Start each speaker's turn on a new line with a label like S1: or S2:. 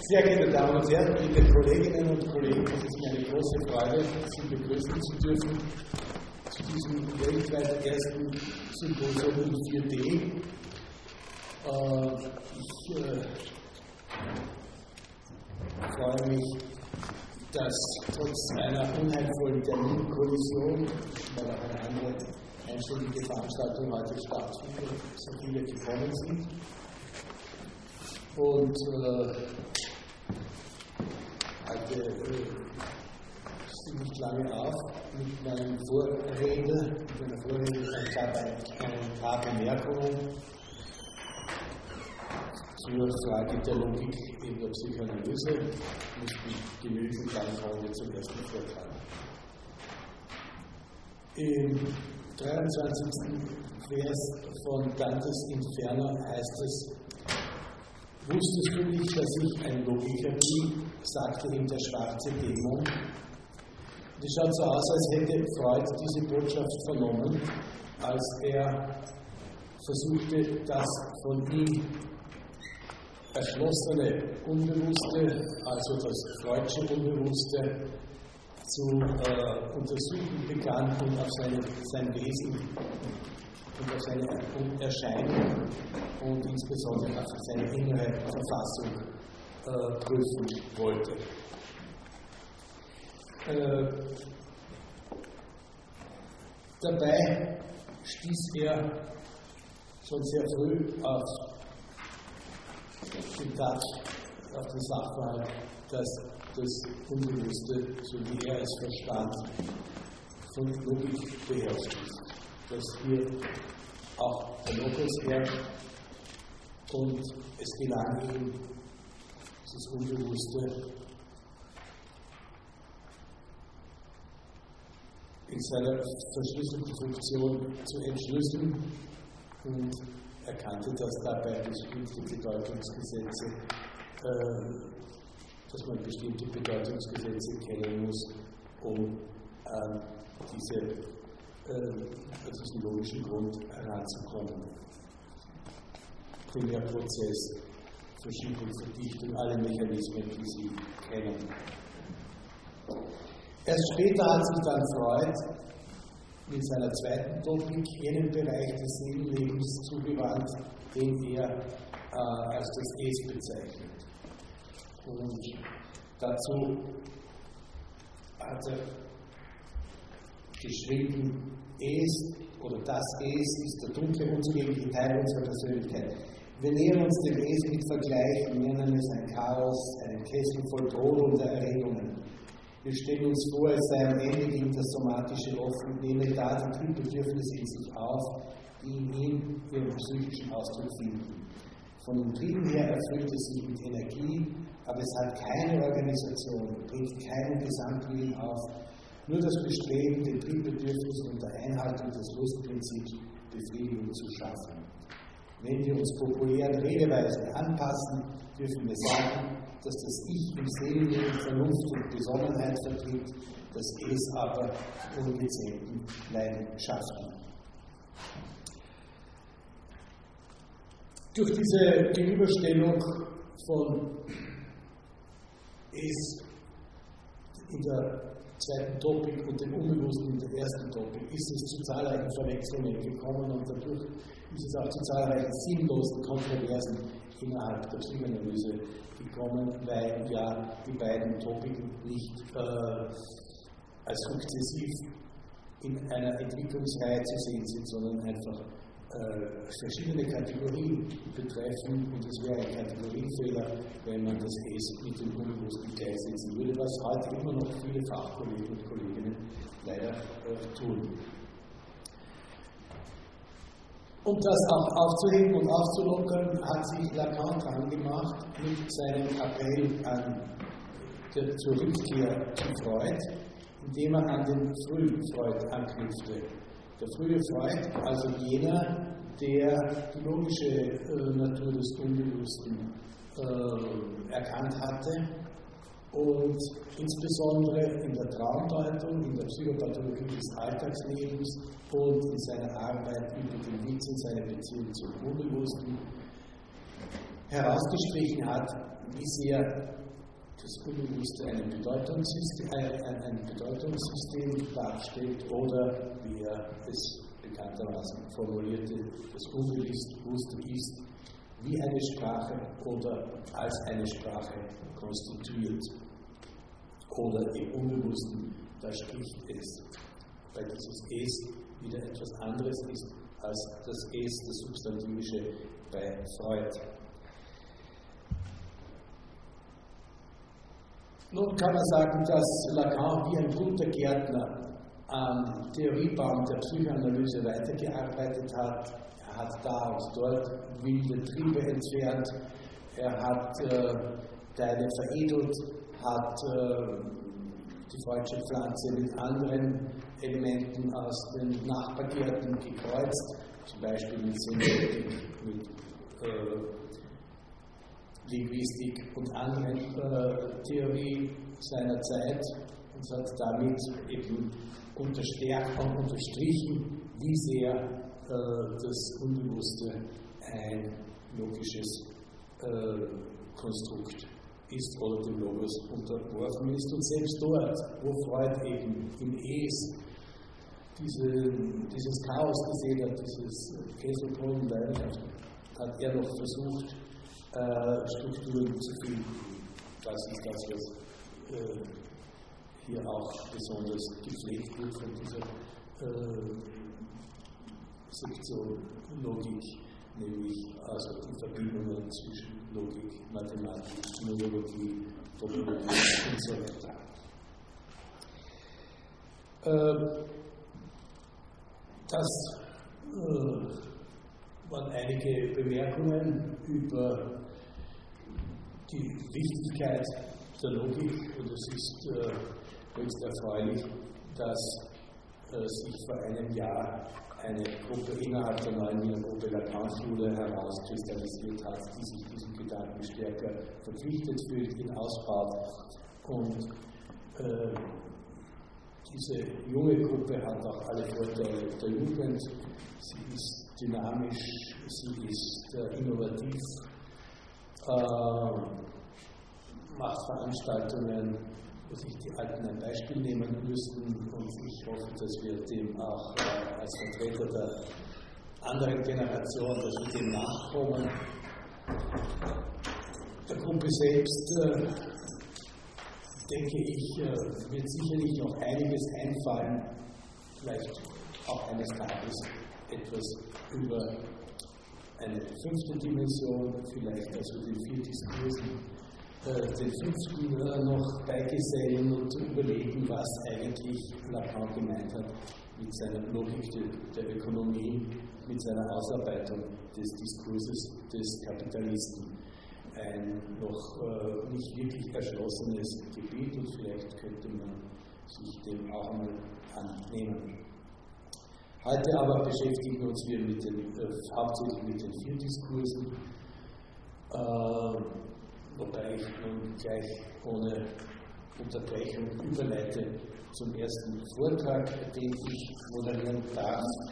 S1: Sehr geehrte Damen und Herren, liebe Kolleginnen und Kollegen, es ist mir eine große Freude, Sie begrüßen zu dürfen zu diesem weltweit ersten Symposium in 4D. Ich freue mich, dass trotz einer unheilvollen Terminkollision, weil auch eine andere einstündige Veranstaltung heute stattfindet, so viele gekommen sind. Und heute nicht lange auf mit meinem Vorrede. Ich habe ein paar Bemerkungen zur Frage der Logik in der Psychoanalyse. Müssten genügen, dann kommen wir zum ersten Vortrag. Im 23. Vers von Dantes Inferno heißt es: Wusstest du nicht, dass ich ein Logiker bin, sagte ihm der schwarze Dämon. Und es schaut so aus, als hätte Freud diese Botschaft vernommen, als er versuchte, das von ihm erschlossene Unbewusste, also das Freudsche Unbewusste, zu untersuchen begann und auf sein Wesen und auf seine Erscheinung und insbesondere auf seine innere Verfassung prüfen wollte. Dabei stieß er schon sehr früh auf den Sachverhalt, dass das Unbewusste, so wie er es verstand, von Logik beherrscht ist. Dass hier auch der Logos herrscht und es gelang ihm, dieses Unbewusste in seiner verschlüsselten Funktion zu entschlüsseln und erkannte, dass dabei bestimmte Bedeutungsgesetze, dass man bestimmte Bedeutungsgesetze kennen muss, um an diesen logischen Grund heranzukommen. Primärprozess, Verschiebung, Verdichtung, alle Mechanismen, die Sie kennen. Erst später hat sich dann Freud mit seiner zweiten Topik jenem Bereich des Seelenlebens zugewandt, den er als das Es bezeichnet. Und dazu hat er geschrieben, Es oder das Es ist der dunkle, unzugängliche Teil unserer Persönlichkeit. Wir nähern uns dem Es mit Vergleich und nennen es ein Chaos, einen Kessel voll drohender Erregungen. Wir stellen uns vor, es sei am Ende gegen das Somatische offen, nehme da die Triebbedürfnisse in sich auf, die in ihm ihren psychischen Ausdruck finden. Von den Trieben her erfüllt es sich mit Energie, aber es hat keine Organisation, bringt keinen Gesamtwillen auf, nur das Bestreben, den Triebbedürfnissen unter Einhaltung des Lustprinzips Befriedigung zu schaffen. Wenn wir uns populären Redeweisen anpassen, dürfen wir sagen, dass das Ich im Seelenleben Vernunft und Besonnenheit vertritt, das Es aber ungezähmten Leidenschaften. Durch diese Gegenüberstellung von Es in der zweiten Topik und dem Unbewussten in der ersten Topik ist es zu zahlreichen Verwechslungen gekommen und dadurch ist es auch zu zahlreichen sinnlosen Kontroversen innerhalb der Psychoanalyse gekommen, weil ja die beiden Topiken nicht als sukzessiv in einer Entwicklungsreihe zu sehen sind, sondern einfach verschiedene Kategorien betreffen, und es wäre ein Kategorienfehler, wenn man das Es mit dem Unbewussten gleichsetzen würde, was heute immer noch viele Fachkollegen und Kolleginnen leider tun. Um das auch aufzuheben und aufzulockern, hat sich Lacan dran gemacht mit seinem Appell zur Rückkehr zu Freud, indem er an den frühen Freud anknüpfte. Der frühe Freud, also jener, der die logische Natur des Unbewussten erkannt hatte und insbesondere in der Traumdeutung, in der Psychopathologie des Alltagslebens und in seiner Arbeit über den Witz und seine Beziehung zum Unbewussten herausgestrichen hat, wie sehr das Unbewusste ein Bedeutungssystem darstellt oder, wie er es bekanntermaßen formulierte, das Unbewusste ist wie eine Sprache oder als eine Sprache konstituiert. Oder im Unbewussten, da spricht es, weil dieses Es wieder etwas anderes ist als das Es, das Substantivische bei Freud. Nun kann man sagen, dass Lacan wie ein guter Gärtner am Theoriebaum der Psychoanalyse weitergearbeitet hat. Er hat da und dort wilde Triebe entfernt, er hat Teile veredelt, hat die falsche Pflanze mit anderen Elementen aus den Nachbargärten gekreuzt, zum Beispiel mit Semiotik, mit Linguistik und anderen Theorie seiner Zeit und hat damit eben unterstrichen, wie sehr das Unbewusste ein logisches Konstrukt ist oder dem Logos unterworfen ist. Und selbst dort, wo Freud eben im Es dieses Chaos gesehen hat, dieses Kesselbodenleidenschaft, hat er noch versucht, Strukturen zu finden. Das ist das, was hier auch besonders gepflegt wird von dieser Sektion Logik, nämlich also die Verbindungen zwischen Logik, Mathematik, Neurologie, Topologie und so weiter. Das waren einige Bemerkungen über die Wichtigkeit der Logik, und es ist höchst erfreulich, dass sich vor einem Jahr eine Gruppe innerhalb der neuen Wiener Gruppe Lacan-Schule herauskristallisiert hat, die sich diesem Gedanken stärker verpflichtet fühlt, ihn ausbaut. Und diese junge Gruppe hat auch alle Vorteile der Jugend. Sie ist dynamisch, sie ist innovativ, macht Veranstaltungen, wo sich die Alten ein Beispiel nehmen müssen, und ich hoffe, dass wir dem auch als Vertreter der anderen Generation, dass wir dem nachkommen. Der Gruppe selbst, denke ich, wird sicherlich noch einiges einfallen, vielleicht auch eines Tages etwas über eine fünfte Dimension, vielleicht also den 4 Diskursen, den 5. noch beigesellen und überlegen, was eigentlich Lacan gemeint hat mit seiner Logik der Ökonomie, mit seiner Ausarbeitung des Diskurses des Kapitalisten. Ein noch nicht wirklich erschlossenes Gebiet, und vielleicht könnte man sich dem auch einmal annehmen. Heute aber beschäftigen uns wir hauptsächlich mit den 4 Diskursen, wobei ich nun gleich ohne Unterbrechung überleite zum ersten Vortrag, den ich moderieren darf,